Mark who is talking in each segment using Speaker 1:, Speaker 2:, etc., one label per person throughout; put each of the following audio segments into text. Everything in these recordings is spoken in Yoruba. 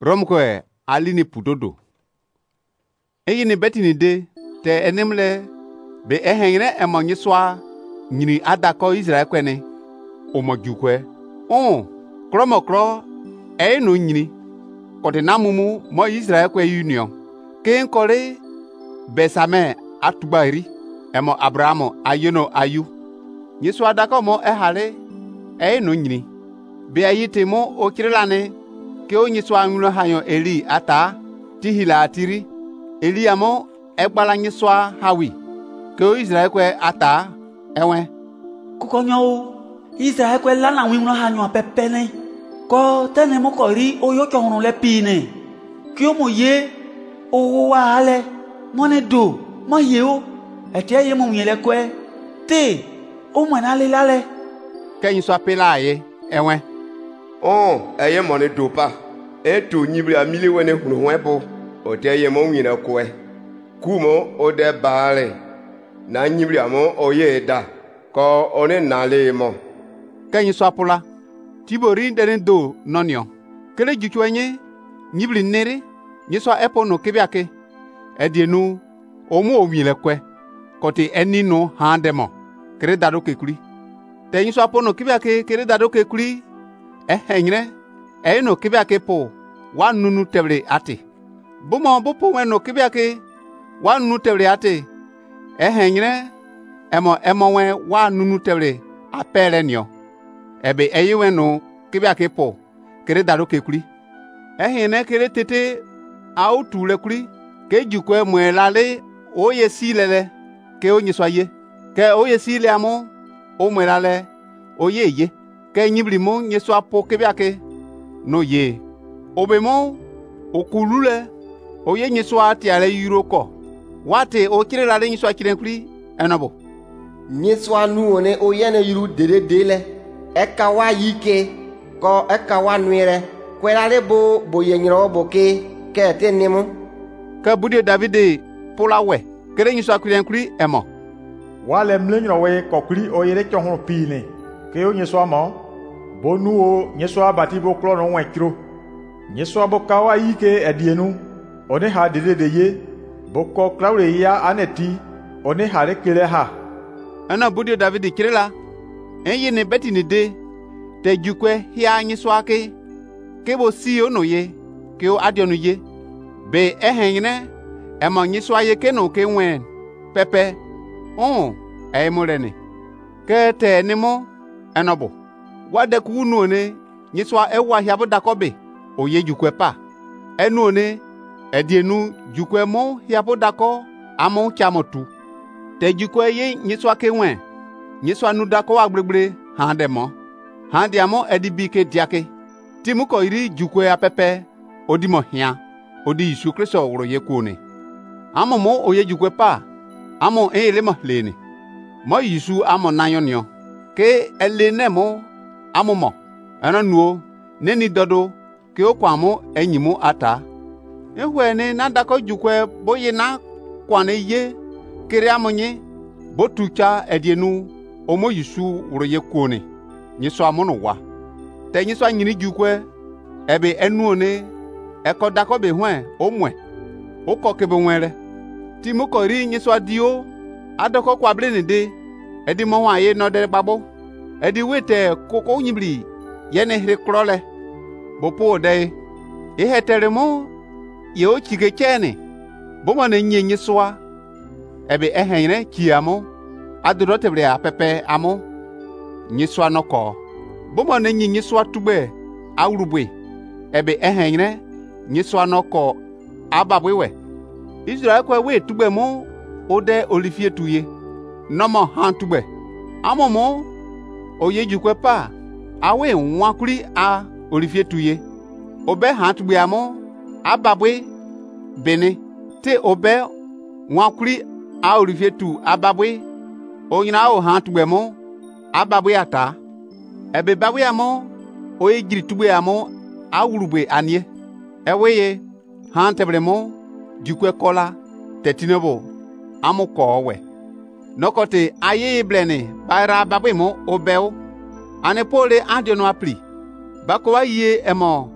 Speaker 1: Romkwe alini pudodo. Eyini betini de te enemle be ehengre emonyiswa nyini adako Israel kwene omojukwe. Kromokro no nyini kote namumu mo Israel kwe union. Ken kore besame atubari emo Abrahamo ayeno ayu. Nyiswa adako mo ehale no nyini. Be ayite mo okirelane ke onyiswa nwuno hayo Eli ata tihila atiri Eli amo egbala nyiswa hawi ke Israel kwe ata enwe
Speaker 2: kukonyo Israel kwe lana nwuno hayo pepene ko tene mo kori oyo chohunu le pine ki o mo ye owo wa ale mone do mo ye o ete ye mo nyele kwe te o mo na le lale
Speaker 1: ke nyiswa pela ye enwe
Speaker 3: eye mone do pa eto nyibri amile wene hunu webo oteye mo nyina kwe kumo ode baale na nyibri amo oye da ko one nale mo
Speaker 1: kenyi swapula tibori denen do nonio kele juchwenye nyibri nere nyiswa epo no kebiake edienu omu omile kwe kote enino handemo kere dado kekuli te nyiswa po no kebiake kere dado kekuli ehenyre no kebiake po wa nunu tebre ate bumo bupo weno kebiake wa nunu tebre ate ehenyre emo we wa nunu tebre apere nio ebe eyiweno kebiake po kere dado kekuli ehine kere tete autule kuli ke jukwe mwelale oye silele ke onyiswa ye ke oye sile amo o mwelale oye ye ke nyiblimo nyeswa po kebiake no ye obemo okulule oye nyeswa tiale yuroko wate o kirela le nyeswa kirenkuri enobo
Speaker 4: nyeswa nuone oyene yuru dele eka wa yike ko eka wa nuire kwelale bo yenyiro boke ke tenemu
Speaker 1: ka bude Davide polawe kere nyeswa kirenkuri emo
Speaker 5: wale mlenyro we kokuri oyere chohun pine ke o nyeswa mo bonuo nyeswa batibo klono wekro nyeswa bokawa yike edienu one ha dede ye boko klaure ya aneti one ha rekele ha
Speaker 1: ana budio David kirela enye ne beti ne de te jukwe hia nyeswa ke bo si ono ye ke o adionu ye be ehenyne emo nyeswa ye ke no ke wen pepe emorene ke te nimo enobo wade kunu one nyiswa ewa hiabo dakobe oye jukwe pa enu one edienu jukwe mo hiabo dako amo chamotu te jukwe ye nyiswa kenwe nyiswa nu dako agbregbre handemo handiamo edibike diake timuko iri jukwe apepe odimo hia odi Yesu Kristo woro ye kune amo mo oye jukwe pa amo elemo leni mo Yesu amo nayonio ke elenemo amumo nuo neni dodo ke okwamo enyimu ata ehwene na dako jukwe boye na kwane ye kere amonye botucha edienu omo Yesu woro ye kuone nyiso amono wa te nyiso anyini jukwe ebe enuone eko dako be hwen omwe okokebe nwere timuko ri nyiso adio adoko kwable ne de edi mo wa ye no de gbabo edi wete koko nyibli yene hre krole bopo de eheteremo ye o chige chene bomo na nyenye soa ebe ehenre kiamo aduro tebre apepe amo nyiswa noko bomo na nyenye soa tugbe awrubwe ebe ehenre nyiswa noko ababwewe Israel kwa we tugbe mo ode olifie tuye nomo han tugbe amomo oye jukwe pa awe nwakuri a olifie tuye obe han tugbe amo ababwe bene te obe nwakuri a olifie tu ababwe onyina o han tugbe mo ababwe ata ebe babwe amo oye jiri tugbe amo awurugbe anie eweye han tebre mo jukwe kola tetinebo amuko we nokote aye blene bara babwe mo obeo ane pole adiono apli bakowa ye emo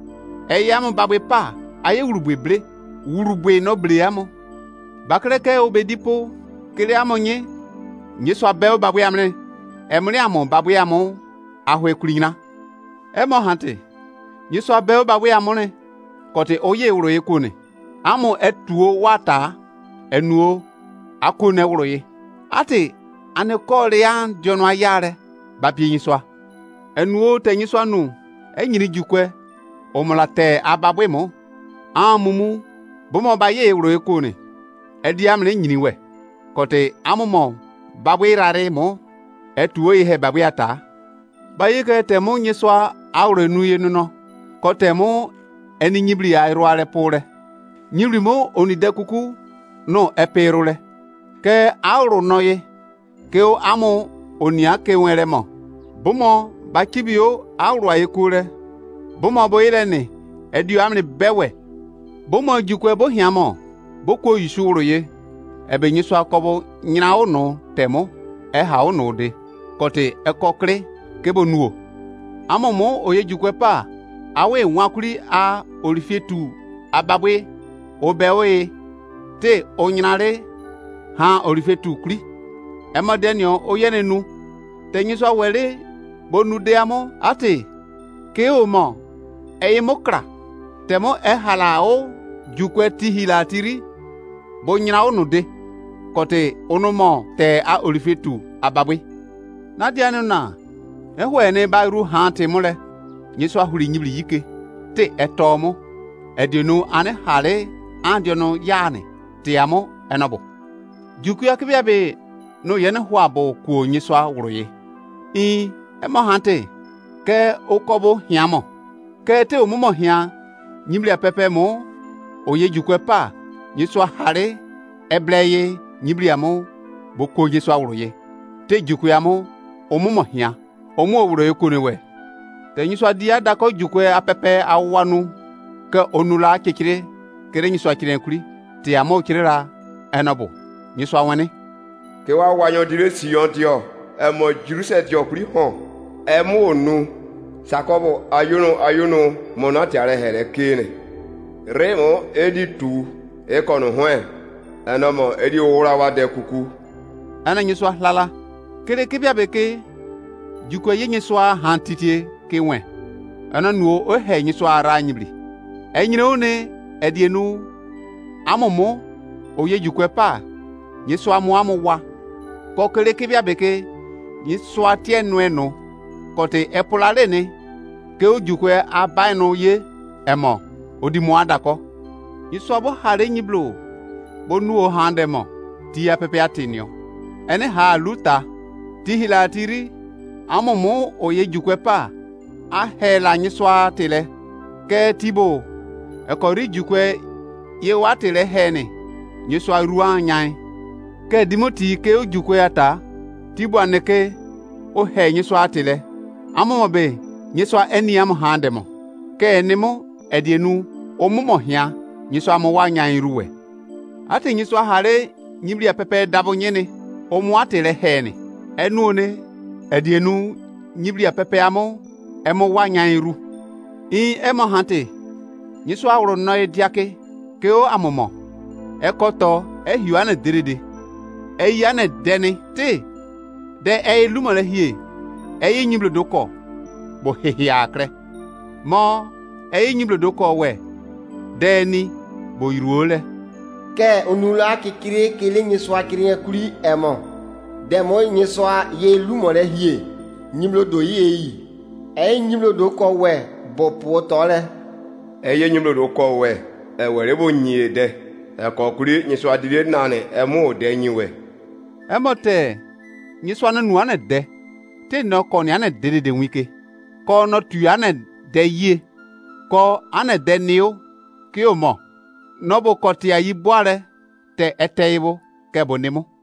Speaker 1: eyam babwe pa aye urubwe ble urubwe no ble amo bakreke obedipo kele amonye nyeso abel babwe amle emre amo babwe amo ahwe kulina emo hante nyeso abel babwe amone kote oye uro ekone amo etuo wata enuo akone uro ye ati ane kole yan jono ayare babye nyeso enuo te nyeso anu enyiri jukwe omolate ababwe mo amumu bomo baye uro ekone edi amle nyini we kote amumo babwe rare mo etuo ihe babwe ata baye ke temo nyeso awre nuye no kote mo eni nyibri ya iruare pore nyibri mo onide kuku no eperule ke awro noye ke o amu onia ke nwere mo bomo bakibio awro ayekure bomo boyire ni edio amne bewe bomo jukwe bo hiamo boko yisuro ye ebe nyiso akobo nyina ono temo ha ono de kote ekokre kebo nuo amomo oye jukwe pa awe nwakuri a orifetu ababwe obewe te onyinare ha orifetu kuri emadenio oyenenu tenyiso were bonu de amo ate ke omo eyimokra temo halao jukwe tihila tiri bonyina onu de kote onomo te a orifetu ababwe nadianu na ehwene bayru ha temule nyeso ahuri nyibli yike te etomo edenu ane hale andiono yane te amo enobo jukuya kibiabe no yene hwabo ku nyeso awuroye emo hante ke okobo hiamo ke te omumo hia nyibli pepe mo oye jukwe pa nyeso hale ebleye nyibli amo boko nyeso awuroye te jukuya mo omumo hia omu awuroye kunewe te nyiso dia dako jukwe apepe awanu ke onula kekire kere nyiso akire kuri te amo kirera enobo nyiso awani
Speaker 3: ke wa wanyo dire Sion dio emo Jerusalem dio kuri hon emo onu sakobo ayuno monati are here kene remo edi tu ekono hwe enomo edi ora wa de kuku
Speaker 1: ana nyiso lala kere kibia beke jukwe yenyiso hantitie kewe ana nuo ohe nyiso ara nyibli enyine one edienu amomo oye jukwe pa nyiso amu wa kokere kibia beke nyiso atie nueno kote epulale ne ke ojukwe abaino ye emo odimo adako nyiso abo hare nyiblo bonuo handemo tia pepe atinio ene ha luta tihila tiri amomo oye jukwe pa ahela nyiswa tile ke tibo ekori jukwe ye watile hene nyiswa ruan nyai ke dimoti ke ojukwe ata tibo aneke o he nyiswa tile amomo be nyiswa eniam handemo ke enimo edienu omumo hia nyiswa mo wa nyai ruwe ati nyiswa hare nyibli pepe dabo nyene omu atile hene enuone edienu nyibli pepe amo emo wanyairu emo hante nyiso awro no ediake ke o amomo ekoto ehiwane derede eyane deni te de elumale hie nyiblo doko bo hehia akre mo nyiblo doko we deni bo iruole
Speaker 4: ke onula kikire kele nyiso akire kuri emo demo nyiso ye lumole hie nyiblo do yi nyimlo do ko we bo po tole
Speaker 3: eye nyimlo do ko we were bo nyie de ko kuri nyiso adire nane emu de nyiwe
Speaker 1: emote nyiso na nuane de te no ko ni ane de wike ko no tu ane de ye ko ane de niu ki o mo no bo ko ti ayi boare te eteibo ke bonimo